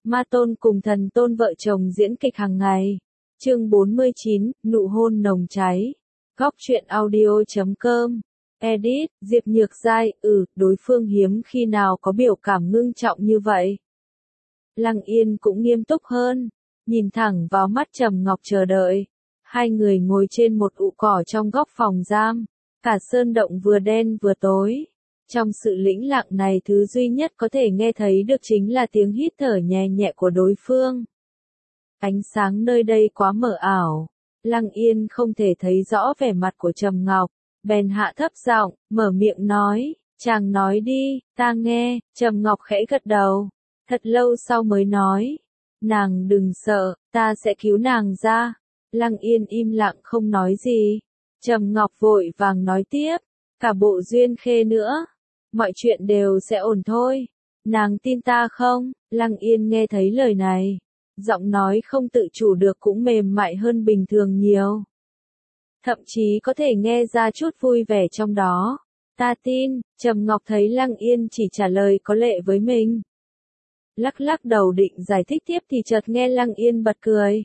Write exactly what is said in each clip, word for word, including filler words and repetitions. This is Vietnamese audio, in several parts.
Ma Tôn cùng Thần Tôn vợ chồng diễn kịch hàng ngày. Chương bốn mươi chín, nụ hôn nồng cháy. Góc truyện audio chấm com. Edit, Diệp Nhược Giai, ừ, đối phương hiếm khi nào có biểu cảm ngưng trọng như vậy. Lăng Yên cũng nghiêm túc hơn, nhìn thẳng vào mắt Trầm Ngọc chờ đợi. Hai người ngồi trên một ụ cỏ trong góc phòng giam, cả sơn động vừa đen vừa tối. Trong sự lĩnh lặng này thứ duy nhất có thể nghe thấy được chính là tiếng hít thở nhẹ nhẹ của đối phương. Ánh sáng nơi đây quá mờ ảo, Lăng Yên không thể thấy rõ vẻ mặt của Trầm Ngọc, bèn hạ thấp giọng, mở miệng nói, chàng nói đi, ta nghe. Trầm Ngọc khẽ gật đầu, thật lâu sau mới nói, nàng đừng sợ, ta sẽ cứu nàng ra. Lăng Yên im lặng không nói gì. Trầm Ngọc vội vàng nói tiếp, cả bộ Duyên Khê nữa, mọi chuyện đều sẽ ổn thôi. Nàng tin ta không? Lăng Yên nghe thấy lời này, giọng nói không tự chủ được cũng mềm mại hơn bình thường nhiều. Thậm chí có thể nghe ra chút vui vẻ trong đó. Ta tin. Trầm Ngọc thấy Lăng Yên chỉ trả lời có lệ với mình. Lắc lắc đầu định giải thích tiếp thì chợt nghe Lăng Yên bật cười.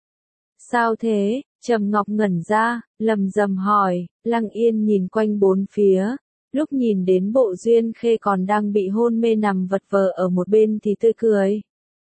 Sao thế? Trầm Ngọc ngẩn ra, lầm rầm hỏi. Lăng Yên nhìn quanh bốn phía, lúc nhìn đến bộ Duyên Khê còn đang bị hôn mê nằm vật vờ ở một bên thì tươi cười.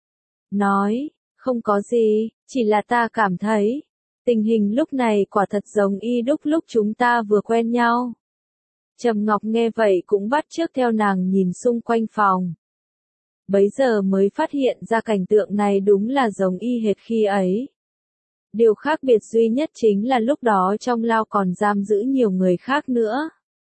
Nói, không có gì, chỉ là ta cảm thấy, tình hình lúc này quả thật giống y đúc lúc chúng ta vừa quen nhau. Trầm Ngọc nghe vậy cũng bắt chước theo nàng nhìn xung quanh phòng. Bấy giờ mới phát hiện ra cảnh tượng này đúng là giống y hệt khi ấy. Điều khác biệt duy nhất chính là lúc đó trong lao còn giam giữ nhiều người khác nữa.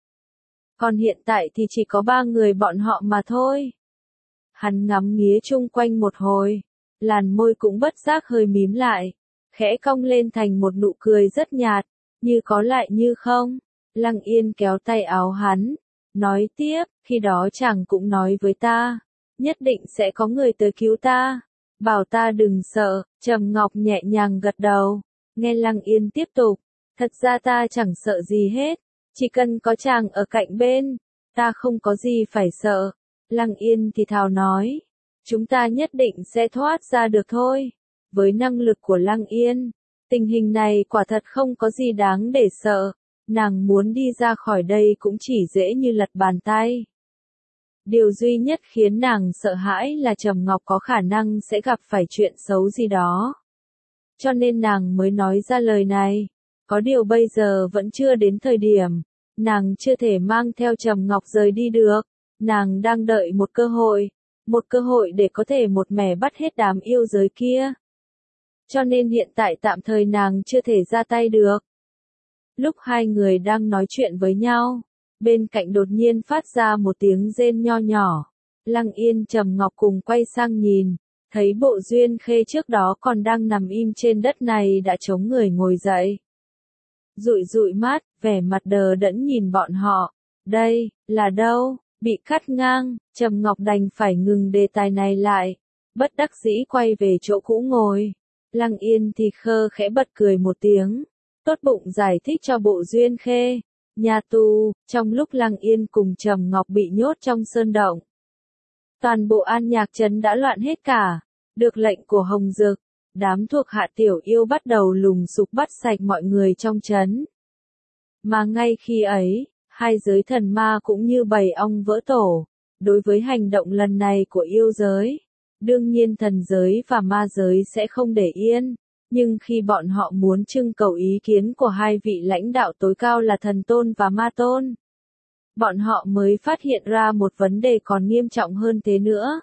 Còn hiện tại thì chỉ có ba người bọn họ mà thôi. Hắn ngắm nghía chung quanh một hồi, làn môi cũng bất giác hơi mím lại, khẽ cong lên thành một nụ cười rất nhạt, như có lại như không. Lăng Yên kéo tay áo hắn, nói tiếp, khi đó chàng cũng nói với ta, nhất định sẽ có người tới cứu ta, bảo ta đừng sợ. Trầm Ngọc nhẹ nhàng gật đầu, nghe Lăng Yên tiếp tục, thật ra ta chẳng sợ gì hết, chỉ cần có chàng ở cạnh bên, ta không có gì phải sợ. Lăng Yên thì thào nói, chúng ta nhất định sẽ thoát ra được thôi. Với năng lực của Lăng Yên, tình hình này quả thật không có gì đáng để sợ, nàng muốn đi ra khỏi đây cũng chỉ dễ như lật bàn tay. Điều duy nhất khiến nàng sợ hãi là Trầm Ngọc có khả năng sẽ gặp phải chuyện xấu gì đó. Cho nên nàng mới nói ra lời này. Có điều bây giờ vẫn chưa đến thời điểm, nàng chưa thể mang theo Trầm Ngọc rời đi được. Nàng đang đợi một cơ hội, một cơ hội để có thể một mẻ bắt hết đám yêu giới kia. Cho nên hiện tại tạm thời nàng chưa thể ra tay được. Lúc hai người đang nói chuyện với nhau, bên cạnh đột nhiên phát ra một tiếng rên nho nhỏ. Lăng Yên Trầm Ngọc cùng quay sang nhìn, thấy bộ Duyên Khê trước đó còn đang nằm im trên đất này đã chống người ngồi dậy. Dụi dụi mắt, vẻ mặt đờ đẫn nhìn bọn họ. Đây, là đâu? Bị cắt ngang, Trầm Ngọc đành phải ngừng đề tài này lại, bất đắc dĩ quay về chỗ cũ ngồi. Lăng Yên thì khơ khẽ bật cười một tiếng, tốt bụng giải thích cho bộ Duyên Khê. Nhà tù, trong lúc Lăng Yên cùng Trầm Ngọc bị nhốt trong sơn động, toàn bộ An Nhạc Trấn đã loạn hết cả. Được lệnh của Hồng Dực, đám thuộc hạ tiểu yêu bắt đầu lùng sục bắt sạch mọi người trong trấn. Mà ngay khi ấy, hai giới thần ma cũng như bầy ong vỡ tổ. Đối với hành động lần này của yêu giới, đương nhiên thần giới và ma giới sẽ không để yên. Nhưng khi bọn họ muốn trưng cầu ý kiến của hai vị lãnh đạo tối cao là Thần Tôn và Ma Tôn, bọn họ mới phát hiện ra một vấn đề còn nghiêm trọng hơn thế nữa.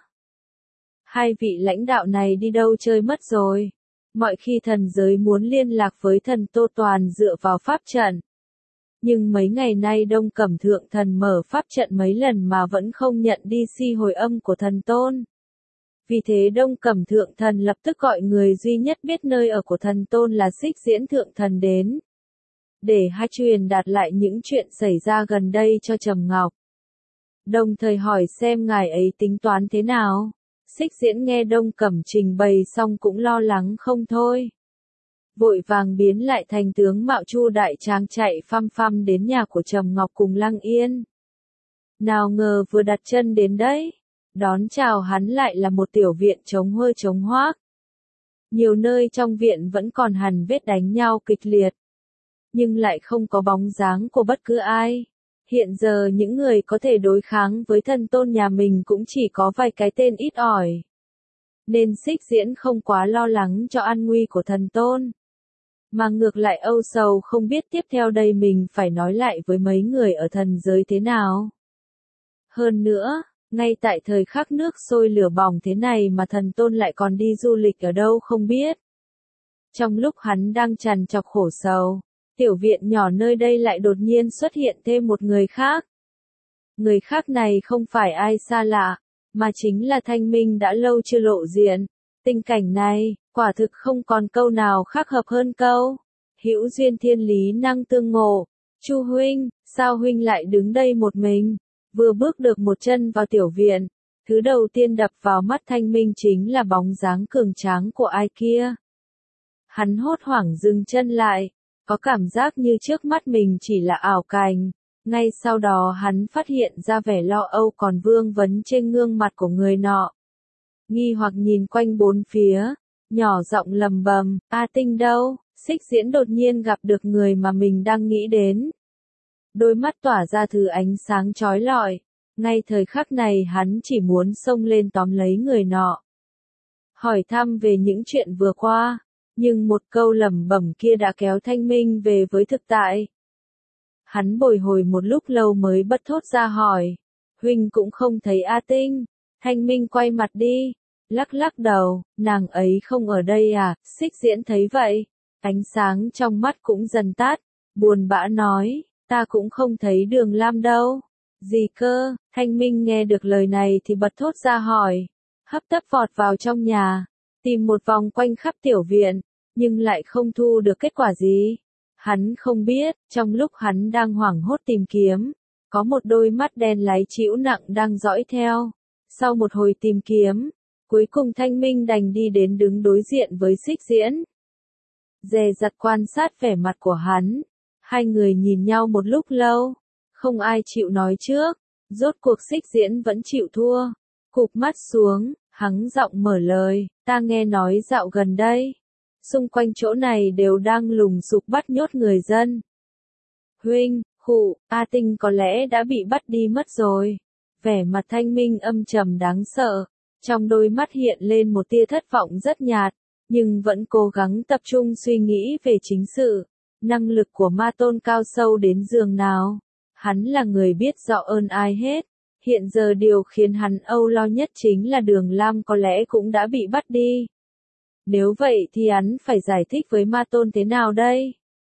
Hai vị lãnh đạo này đi đâu chơi mất rồi? Mọi khi thần giới muốn liên lạc với thần Tô toàn dựa vào pháp trận. Nhưng mấy ngày nay Đông Cẩm Thượng Thần mở pháp trận mấy lần mà vẫn không nhận đi si hồi âm của Thần Tôn. Vì thế Đông Cẩm Thượng Thần lập tức gọi người duy nhất biết nơi ở của Thần Tôn là Xích Diễn Thượng Thần đến, để hai truyền đạt lại những chuyện xảy ra gần đây cho Trầm Ngọc. Đồng thời hỏi xem ngài ấy tính toán thế nào. Xích Diễn nghe Đông Cẩm trình bày xong cũng lo lắng không thôi. Vội vàng biến lại thành tướng mạo Chu đại tráng chạy phăm phăm đến nhà của Trầm Ngọc cùng Lăng Yên. Nào ngờ vừa đặt chân đến đấy, Đón chào hắn lại là một tiểu viện trống huơ trống hoác. Nhiều nơi trong viện vẫn còn hằn vết đánh nhau kịch liệt, nhưng lại không có bóng dáng của bất cứ ai. Hiện giờ những người có thể đối kháng với thần tôn nhà mình cũng chỉ có vài cái tên ít ỏi. Nên Xích Diễn không quá lo lắng cho an nguy của thần tôn. Mà ngược lại âu sầu không biết tiếp theo đây mình phải nói lại với mấy người ở thần giới thế nào. Hơn nữa, ngay tại thời khắc nước sôi lửa bỏng thế này mà thần tôn lại còn đi du lịch ở đâu không biết. Trong lúc hắn đang trằn trọc khổ sầu, tiểu viện nhỏ nơi đây lại đột nhiên xuất hiện thêm một người khác. Người khác này không phải ai xa lạ, mà chính là Thanh Minh đã lâu chưa lộ diện. Tình cảnh này, quả thực không còn câu nào khác hợp hơn câu. Hữu duyên thiên lý năng tương ngộ. Chu huynh, sao huynh lại đứng đây một mình? Vừa bước được một chân vào tiểu viện, thứ đầu tiên đập vào mắt Thanh Minh chính là bóng dáng cường tráng của ai kia. Hắn hốt hoảng dừng chân lại, có cảm giác như trước mắt mình chỉ là ảo cảnh. Ngay sau đó hắn phát hiện ra vẻ lo âu còn vương vấn trên gương mặt của người nọ. Nghi hoặc nhìn quanh bốn phía, nhỏ giọng lầm bầm, A Tinh đâu? Xích Diễn đột nhiên gặp được người mà mình đang nghĩ đến. Đôi mắt tỏa ra thứ ánh sáng chói lọi, ngay thời khắc này hắn chỉ muốn xông lên tóm lấy người nọ. Hỏi thăm về những chuyện vừa qua, nhưng một câu lẩm bẩm kia đã kéo Thanh Minh về với thực tại. Hắn bồi hồi một lúc lâu mới bật thốt ra hỏi, huynh cũng không thấy A Tinh. Thanh Minh quay mặt đi, lắc lắc đầu, nàng ấy không ở đây à? Xích Diễn thấy vậy, ánh sáng trong mắt cũng dần tắt, buồn bã nói, ta cũng không thấy Đường Lam đâu. Gì cơ? Thanh Minh nghe được lời này thì bật thốt ra hỏi, hấp tấp vọt vào trong nhà, tìm một vòng quanh khắp tiểu viện, nhưng lại không thu được kết quả gì. Hắn không biết, trong lúc hắn đang hoảng hốt tìm kiếm, có một đôi mắt đen láy chĩu nặng đang dõi theo. Sau một hồi tìm kiếm, cuối cùng Thanh Minh đành đi đến đứng đối diện với Xích Diễn. Dè dặt quan sát vẻ mặt của hắn, hai người nhìn nhau một lúc lâu, không ai chịu nói trước, rốt cuộc Xích Diễn vẫn chịu thua. Cụp mắt xuống, hắng giọng mở lời, ta nghe nói dạo gần đây, xung quanh chỗ này đều đang lùng sục bắt nhốt người dân. Huynh, khụ, A Tinh có lẽ đã bị bắt đi mất rồi. Vẻ mặt Thanh Minh âm trầm đáng sợ, trong đôi mắt hiện lên một tia thất vọng rất nhạt, nhưng vẫn cố gắng tập trung suy nghĩ về chính sự. Năng lực của ma tôn cao sâu đến giường nào, hắn là người biết rõ ơn ai hết. Hiện giờ điều khiến hắn âu lo nhất chính là Đường Lam có lẽ cũng đã bị bắt đi. Nếu vậy thì hắn phải giải thích với ma tôn thế nào đây?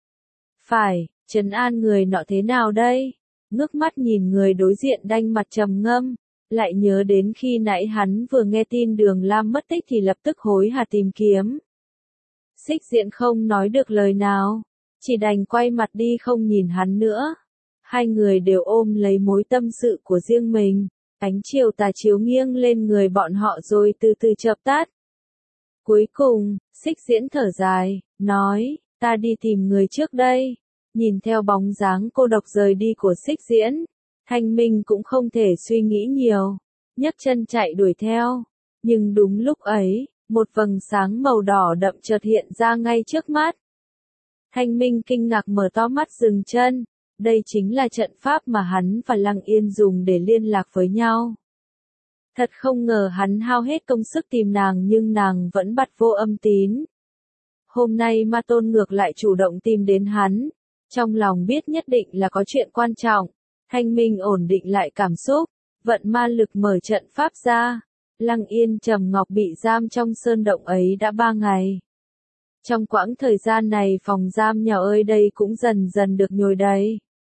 Phải, trấn an người nọ thế nào đây? Ngước mắt nhìn người đối diện đanh mặt trầm ngâm, lại nhớ đến khi nãy hắn vừa nghe tin Đường Lam mất tích thì lập tức hối hả tìm kiếm. Xích Diễn không nói được lời nào, chỉ đành quay mặt đi không nhìn hắn nữa. Hai người đều ôm lấy mối tâm sự của riêng mình, ánh chiều tà chiếu nghiêng lên người bọn họ rồi từ từ chợp tắt. Cuối cùng, Xích Diễn thở dài, nói, ta đi tìm người trước đây. Nhìn theo bóng dáng cô độc rời đi của Xích Diễn, Thanh Minh cũng không thể suy nghĩ nhiều, nhấc chân chạy đuổi theo. Nhưng đúng lúc ấy, một vầng sáng màu đỏ đậm chợt hiện ra ngay trước mắt. Thanh Minh kinh ngạc mở to mắt dừng chân, đây chính là trận pháp mà hắn và Lăng Yên dùng để liên lạc với nhau. Thật không ngờ hắn hao hết công sức tìm nàng nhưng nàng vẫn bặt vô âm tín. Hôm nay ma tôn ngược lại chủ động tìm đến hắn, trong lòng biết nhất định là có chuyện quan trọng. Thanh Minh ổn định lại cảm xúc, vận ma lực mở trận pháp ra. Lăng Yên Trầm Ngọc bị giam trong sơn động ấy đã ba ngày. Trong quãng thời gian này phòng giam nhỏ ơi đây cũng dần dần được nhồi đầy.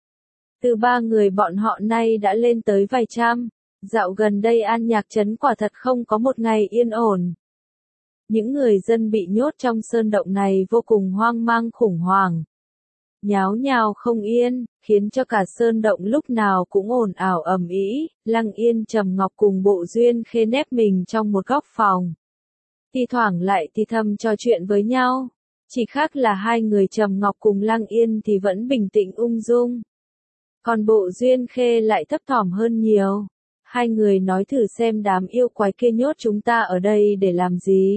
Từ ba người bọn họ nay đã lên tới vài trăm. Dạo gần đây An Nhạc Trấn quả thật không có một ngày yên ổn. Những người dân bị nhốt trong sơn động này vô cùng hoang mang khủng hoảng. Nháo nhào không yên, khiến cho cả sơn động lúc nào cũng ồn ào ầm ĩ. Lăng Yên Trầm Ngọc cùng Bộ Duyên Khê nép mình trong một góc phòng. Thi thoảng lại thì thầm trò chuyện với nhau. Chỉ khác là hai người Trầm Ngọc cùng Lăng Yên thì vẫn bình tĩnh ung dung. Còn Bộ Duyên Khê lại thấp thỏm hơn nhiều. Hai người nói thử xem đám yêu quái kia nhốt chúng ta ở đây để làm gì.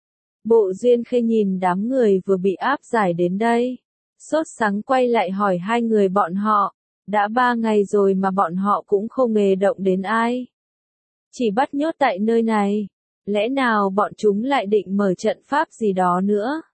Bộ Duyên Khê nhìn đám người vừa bị áp giải đến đây. Sốt sắng quay lại hỏi hai người bọn họ. Đã ba ngày rồi mà bọn họ cũng không hề động đến ai. Chỉ bắt nhốt tại nơi này. Lẽ nào bọn chúng lại định mở trận pháp gì đó nữa?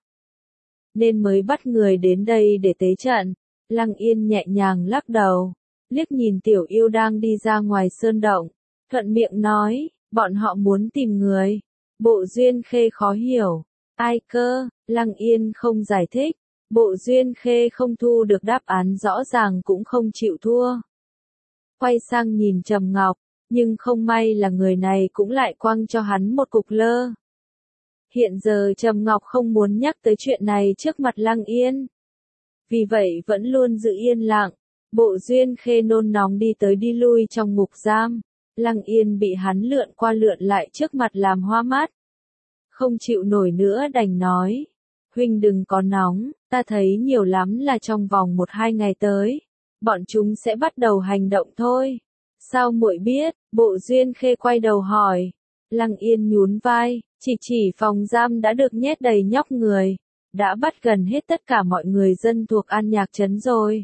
Nên mới bắt người đến đây để tế trận. Lăng Yên nhẹ nhàng lắc đầu. Liếc nhìn Tiểu Yêu đang đi ra ngoài sơn động. Thuận miệng nói, bọn họ muốn tìm người. Bộ Duyên Khê khó hiểu. Ai cơ? Lăng Yên không giải thích. Bộ Duyên Khê không thu được đáp án rõ ràng cũng không chịu thua. Quay sang nhìn Trầm Ngọc, nhưng không may là người này cũng lại quăng cho hắn một cục lơ. Hiện giờ Trầm Ngọc không muốn nhắc tới chuyện này trước mặt Lăng Yên. Vì vậy vẫn luôn giữ yên lặng. Bộ Duyên Khê nôn nóng đi tới đi lui trong ngục giam. Lăng Yên bị hắn lượn qua lượn lại trước mặt làm hoa mắt. Không chịu nổi nữa đành nói. Huynh đừng có nóng, ta thấy nhiều lắm là trong vòng một hai ngày tới. Bọn chúng sẽ bắt đầu hành động thôi. Sao muội biết? Bộ Duyên Khê quay đầu hỏi. Lăng Yên nhún vai, chỉ chỉ phòng giam đã được nhét đầy nhóc người. Đã bắt gần hết tất cả mọi người dân thuộc An Nhạc Trấn rồi.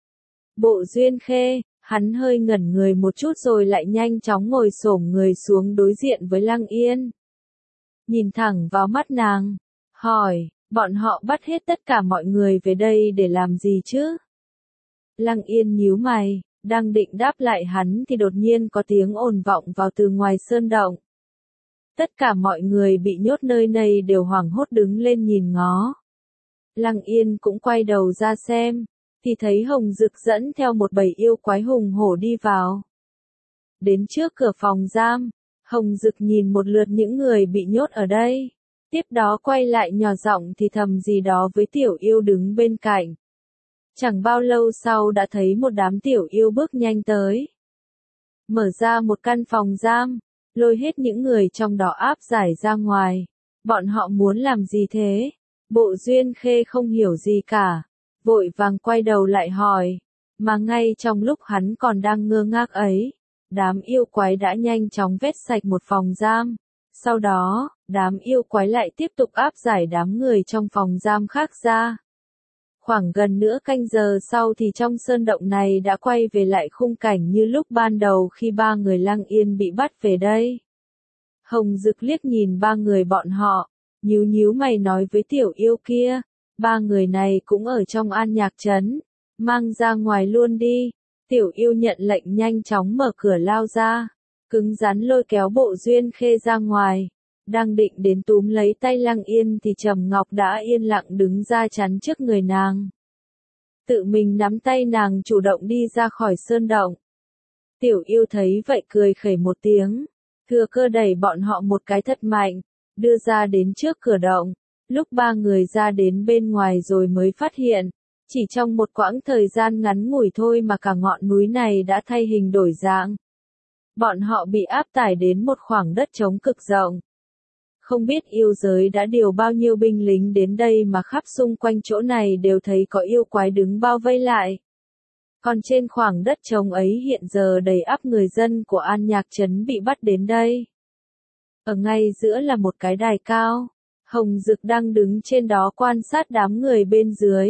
Bộ Duyên Khê, hắn hơi ngẩn người một chút rồi lại nhanh chóng ngồi xổm người xuống đối diện với Lăng Yên. Nhìn thẳng vào mắt nàng, hỏi, bọn họ bắt hết tất cả mọi người về đây để làm gì chứ? Lăng Yên nhíu mày, đang định đáp lại hắn thì đột nhiên có tiếng ồn vọng vào từ ngoài sơn động. Tất cả mọi người bị nhốt nơi này đều hoảng hốt đứng lên nhìn ngó. Lăng Yên cũng quay đầu ra xem, thì thấy Hồng Dực dẫn theo một bầy yêu quái hùng hổ đi vào. Đến trước cửa phòng giam, Hồng Dực nhìn một lượt những người bị nhốt ở đây. Tiếp đó quay lại nhỏ giọng thì thầm gì đó với Tiểu Yêu đứng bên cạnh. Chẳng bao lâu sau đã thấy một đám Tiểu Yêu bước nhanh tới. Mở ra một căn phòng giam, lôi hết những người trong đó áp giải ra ngoài. Bọn họ muốn làm gì thế? Bộ Duyên Khê không hiểu gì cả. Vội vàng quay đầu lại hỏi. Mà ngay trong lúc hắn còn đang ngơ ngác ấy, đám yêu quái đã nhanh chóng vét sạch một phòng giam. Sau đó, đám yêu quái lại tiếp tục áp giải đám người trong phòng giam khác ra. Khoảng gần nửa canh giờ sau thì trong sơn động này đã quay về lại khung cảnh như lúc ban đầu khi ba người Lăng Yên bị bắt về đây. Hồng Dực liếc nhìn ba người bọn họ, nhíu nhíu mày nói với Tiểu Yêu kia, ba người này cũng ở trong An Nhạc Trấn, mang ra ngoài luôn đi. Tiểu Yêu nhận lệnh nhanh chóng mở cửa lao ra, cứng rắn lôi kéo Bộ Duyên Khê ra ngoài. Đang định đến túm lấy tay Lăng Yên thì Trầm Ngọc đã yên lặng đứng ra chắn trước người nàng. Tự mình nắm tay nàng chủ động đi ra khỏi sơn động. Tiểu Yêu thấy vậy cười khẩy một tiếng, thừa cơ đẩy bọn họ một cái thật mạnh, đưa ra đến trước cửa động. Lúc ba người ra đến bên ngoài rồi mới phát hiện, chỉ trong một quãng thời gian ngắn ngủi thôi mà cả ngọn núi này đã thay hình đổi dạng. Bọn họ bị áp tải đến một khoảng đất trống cực rộng. Không biết yêu giới đã điều bao nhiêu binh lính đến đây mà khắp xung quanh chỗ này đều thấy có yêu quái đứng bao vây lại. Còn trên khoảng đất trống ấy hiện giờ đầy ắp người dân của An Nhạc Trấn bị bắt đến đây. Ở ngay giữa là một cái đài cao. Hồng Dực đang đứng trên đó quan sát đám người bên dưới.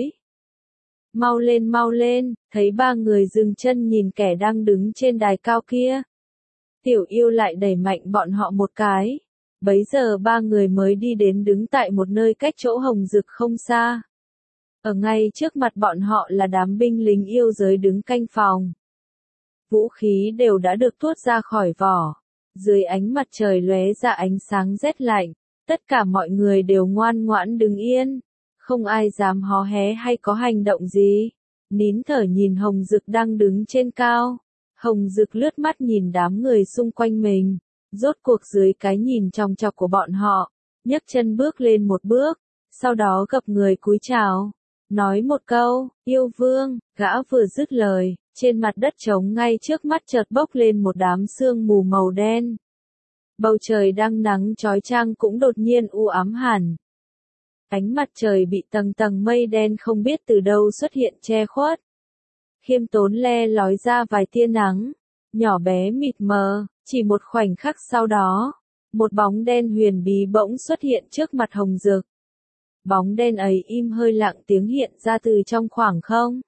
Mau lên mau lên, thấy ba người dừng chân nhìn kẻ đang đứng trên đài cao kia. Tiểu Yêu lại đẩy mạnh bọn họ một cái. Bấy giờ ba người mới đi đến đứng tại một nơi cách chỗ Hồng Dực không xa. Ở ngay trước mặt bọn họ là đám binh lính yêu giới đứng canh phòng. Vũ khí đều đã được tuốt ra khỏi vỏ. Dưới ánh mặt trời lóe ra ánh sáng rét lạnh. Tất cả mọi người đều ngoan ngoãn đứng yên. Không ai dám hó hé hay có hành động gì. Nín thở nhìn Hồng Dực đang đứng trên cao. Hồng Dực lướt mắt nhìn đám người xung quanh mình. Rốt cuộc dưới cái nhìn chòng chọc của bọn họ, nhấc chân bước lên một bước, sau đó gập người cúi chào, nói một câu, yêu vương. Gã vừa dứt lời, trên mặt đất trống ngay trước mắt chợt bốc lên một đám sương mù màu đen. Bầu trời đang nắng chói chang cũng đột nhiên u ám hẳn. Ánh mặt trời bị tầng tầng mây đen không biết từ đâu xuất hiện che khuất. Khiêm tốn le lói ra vài tia nắng, nhỏ bé mịt mờ, Chỉ một khoảnh khắc sau đó, một bóng đen huyền bí bỗng xuất hiện trước mặt Hồng Dực. Bóng đen ấy im hơi lặng tiếng hiện ra từ trong khoảng không.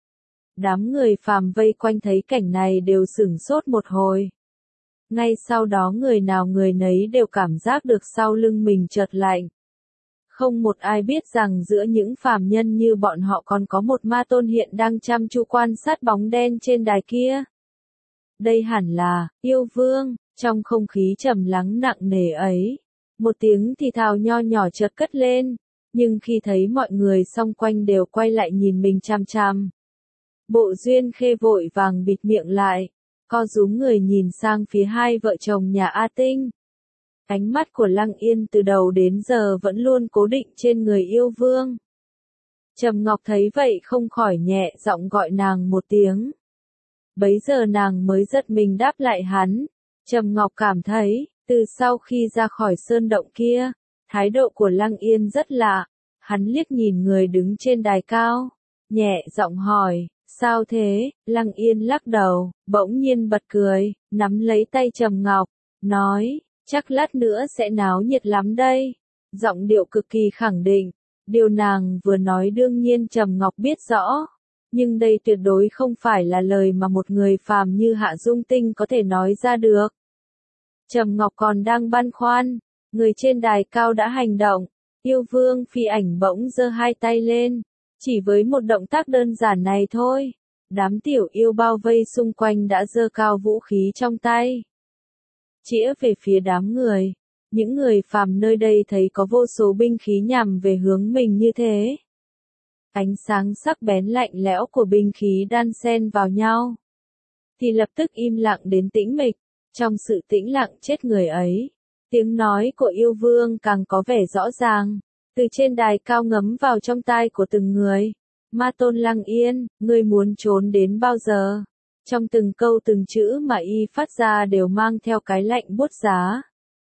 Đám người phàm vây quanh thấy cảnh này đều sửng sốt một hồi. Ngay sau đó người nào người nấy đều cảm giác được sau lưng mình chợt lạnh. Không một ai biết rằng giữa những phàm nhân như bọn họ còn có một ma tôn hiện đang chăm chú quan sát bóng đen trên đài kia. Đây hẳn là yêu vương. Trong không khí trầm lắng nặng nề ấy, một tiếng thì thào nho nhỏ chợt cất lên, nhưng khi thấy mọi người xung quanh đều quay lại nhìn mình chằm chằm, Bộ Duyên Khê vội vàng bịt miệng lại, co rúm người nhìn sang phía hai vợ chồng nhà A Tinh. Ánh mắt của Lăng Yên từ đầu đến giờ vẫn luôn cố định trên người yêu vương. Trầm Ngọc thấy vậy không khỏi nhẹ giọng gọi nàng một tiếng. Bấy giờ nàng mới giật mình đáp lại hắn. Trầm Ngọc cảm thấy, từ sau khi ra khỏi sơn động kia, thái độ của Lăng Yên rất lạ. Hắn liếc nhìn người đứng trên đài cao, nhẹ giọng hỏi, sao thế? Lăng Yên lắc đầu, bỗng nhiên bật cười, nắm lấy tay Trầm Ngọc, nói, chắc lát nữa sẽ náo nhiệt lắm đây. Giọng điệu cực kỳ khẳng định, điều nàng vừa nói đương nhiên Trầm Ngọc biết rõ. Nhưng đây tuyệt đối không phải là lời mà một người phàm như Hạ Dung Tinh có thể nói ra được. Trầm Ngọc còn đang băn khoăn, người trên đài cao đã hành động, yêu vương phi ảnh bỗng giơ hai tay lên, chỉ với một động tác đơn giản này thôi, đám tiểu yêu bao vây xung quanh đã giơ cao vũ khí trong tay. Chĩa về phía đám người, những người phàm nơi đây thấy có vô số binh khí nhằm về hướng mình như thế. Ánh sáng sắc bén lạnh lẽo của binh khí đan xen vào nhau, thì lập tức im lặng đến tĩnh mịch. Trong sự tĩnh lặng chết người ấy, tiếng nói của yêu vương càng có vẻ rõ ràng, từ trên đài cao ngấm vào trong tai của từng người. Ma tôn Lăng Yên, ngươi muốn trốn đến bao giờ? Trong từng câu từng chữ mà y phát ra đều mang theo cái lạnh buốt giá.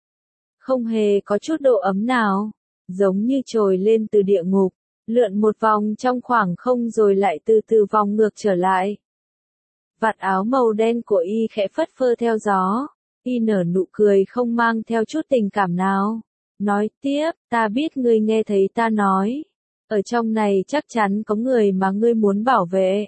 Không hề có chút độ ấm nào, giống như trồi lên từ địa ngục, lượn một vòng trong khoảng không rồi lại từ từ vòng ngược trở lại. Vạt áo màu đen của y khẽ phất phơ theo gió, y nở nụ cười không mang theo chút tình cảm nào. Nói tiếp, ta biết ngươi nghe thấy ta nói, ở trong này chắc chắn có người mà ngươi muốn bảo vệ.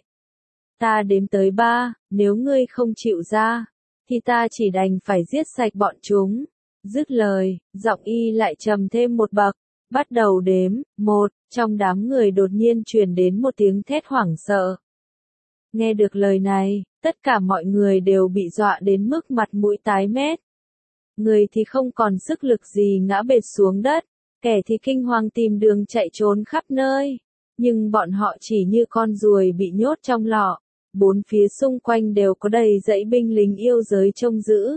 Ta đếm tới ba, nếu ngươi không chịu ra, thì ta chỉ đành phải giết sạch bọn chúng. Dứt lời, giọng y lại trầm thêm một bậc, bắt đầu đếm, một, trong đám người đột nhiên truyền đến một tiếng thét hoảng sợ. Nghe được lời này, tất cả mọi người đều bị dọa đến mức mặt mũi tái mét. Người thì không còn sức lực gì ngã bệt xuống đất, kẻ thì kinh hoàng tìm đường chạy trốn khắp nơi. Nhưng bọn họ chỉ như con ruồi bị nhốt trong lọ, bốn phía xung quanh đều có đầy dãy binh lính yêu giới trông giữ.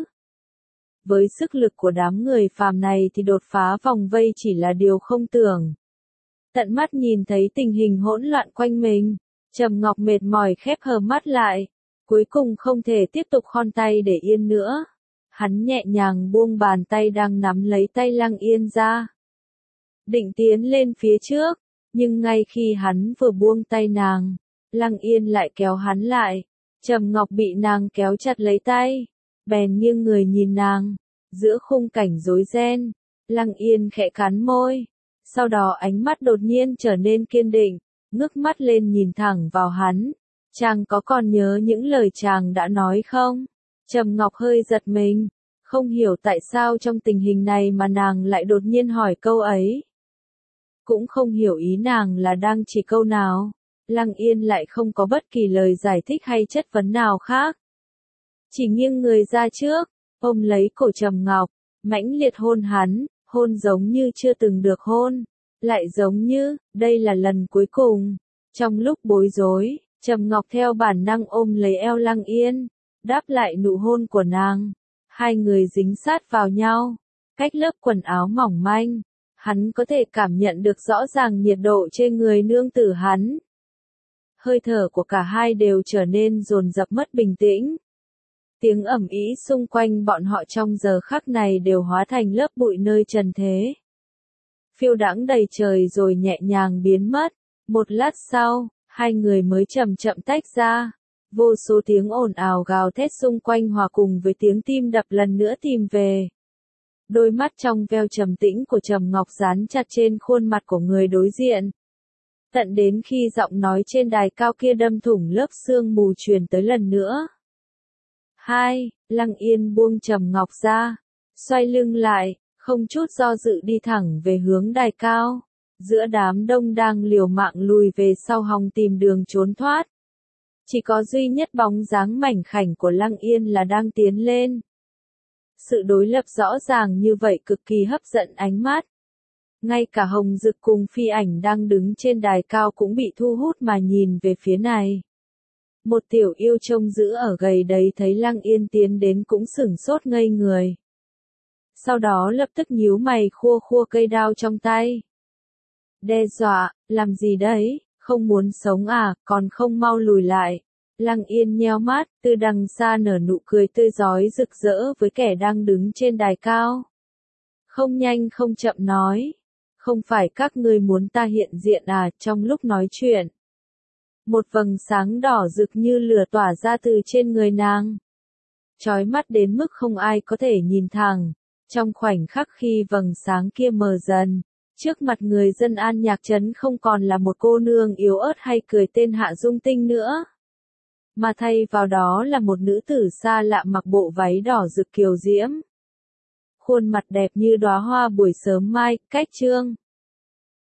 Với sức lực của đám người phàm này thì đột phá vòng vây chỉ là điều không tưởng. Tận mắt nhìn thấy tình hình hỗn loạn quanh mình, Trầm Ngọc mệt mỏi khép hờ mắt lại, cuối cùng không thể tiếp tục khon tay để yên nữa. Hắn nhẹ nhàng buông bàn tay đang nắm lấy tay Lăng Yên ra, định tiến lên phía trước, nhưng ngay khi hắn vừa buông tay nàng, Lăng Yên lại kéo hắn lại. Trầm Ngọc bị nàng kéo chặt lấy tay, bèn nghiêng người nhìn nàng, giữa khung cảnh rối ren, Lăng Yên khẽ cắn môi, sau đó ánh mắt đột nhiên trở nên kiên định, ngước mắt lên nhìn thẳng vào hắn. Chàng có còn nhớ những lời chàng đã nói không? Trầm Ngọc hơi giật mình, không hiểu tại sao trong tình hình này mà nàng lại đột nhiên hỏi câu ấy. Cũng không hiểu ý nàng là đang chỉ câu nào. Lăng Yên lại không có bất kỳ lời giải thích hay chất vấn nào khác. Chỉ nghiêng người ra trước, ôm lấy cổ Trầm Ngọc, mãnh liệt hôn hắn, hôn giống như chưa từng được hôn, lại giống như, đây là lần cuối cùng. Trong lúc bối rối, Trầm Ngọc theo bản năng ôm lấy eo Lăng Yên, đáp lại nụ hôn của nàng. Hai người dính sát vào nhau, cách lớp quần áo mỏng manh, hắn có thể cảm nhận được rõ ràng nhiệt độ trên người nương tử hắn. Hơi thở của cả hai đều trở nên dồn dập mất bình tĩnh. Tiếng ầm ĩ xung quanh bọn họ trong giờ khắc này đều hóa thành lớp bụi nơi trần thế. Phiêu đãng đầy trời rồi nhẹ nhàng biến mất. Một lát sau, hai người mới chậm chậm tách ra. Vô số tiếng ồn ào gào thét xung quanh hòa cùng với tiếng tim đập lần nữa tìm về. Đôi mắt trong veo trầm tĩnh của Trầm Ngọc dán chặt trên khuôn mặt của người đối diện. Tận đến khi giọng nói trên đài cao kia đâm thủng lớp sương mù truyền tới lần nữa. Hai, Lăng Yên buông Trầm Ngọc ra, xoay lưng lại, không chút do dự đi thẳng về hướng đài cao. Giữa đám đông đang liều mạng lùi về sau hòng tìm đường trốn thoát. Chỉ có duy nhất bóng dáng mảnh khảnh của Lăng Yên là đang tiến lên. Sự đối lập rõ ràng như vậy cực kỳ hấp dẫn ánh mắt. Ngay cả Hồng Dực cùng Phi Ảnh đang đứng trên đài cao cũng bị thu hút mà nhìn về phía này. Một tiểu yêu trông giữ ở gầy đấy thấy Lăng Yên tiến đến cũng sửng sốt ngây người. Sau đó lập tức nhíu mày khua khua cây đao trong tay. Đe dọa, làm gì đấy, không muốn sống à, còn không mau lùi lại. Lăng Yên nheo mắt, từ đằng xa nở nụ cười tươi rói rực rỡ với kẻ đang đứng trên đài cao. Không nhanh không chậm nói, không phải các ngươi muốn ta hiện diện à, trong lúc nói chuyện. Một vầng sáng đỏ rực như lửa tỏa ra từ trên người nàng. Chói mắt đến mức không ai có thể nhìn thẳng. Trong khoảnh khắc khi vầng sáng kia mờ dần, trước mặt người dân An Nhạc Trấn không còn là một cô nương yếu ớt hay cười tên Hạ Dung Tinh nữa. Mà thay vào đó là một nữ tử xa lạ mặc bộ váy đỏ rực kiều diễm. Khuôn mặt đẹp như đóa hoa buổi sớm mai, cách trương.